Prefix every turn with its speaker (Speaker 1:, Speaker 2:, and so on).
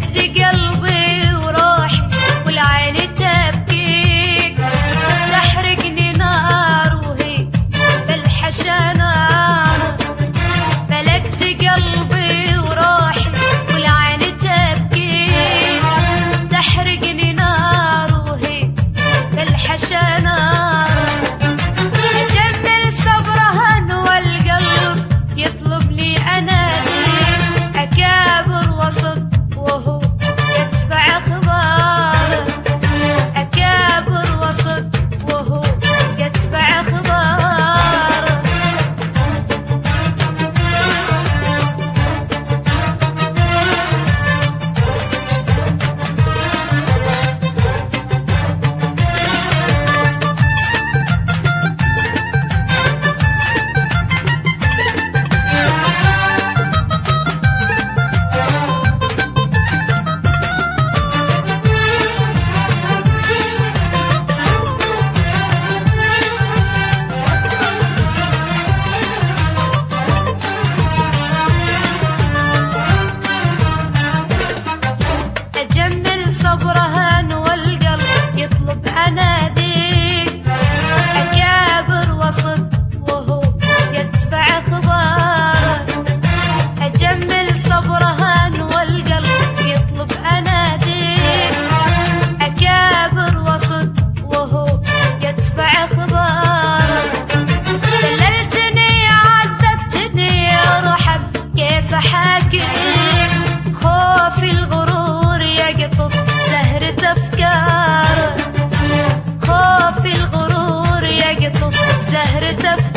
Speaker 1: ملكت قلبي وروحي والعين تبكيك، تحرقني نار وهي بالحشا نار. ملكت قلبي وروحي والعين تبكيك، تحرقني نار وهي بالحشا نار. أجمل صبرهن والقلب يطلبني أناديك، أكابر وسط وهو يتبع أخباره، أكابر وسط وهو يتبع أخباره. أجمل صبرهن والقلب يطلب أناديك، أكابر وسط وهو يتبع أخباره. أجمل صبرهن والقلب يطلب أناديك، أكابر وسط وهو يتبع أخباره. دللتني عذبتني رحب كيف أحاكيك، خوفي الغرور يقطف زهرة أفكاره، خوفي الغرور يقطف زهرة أفكاره.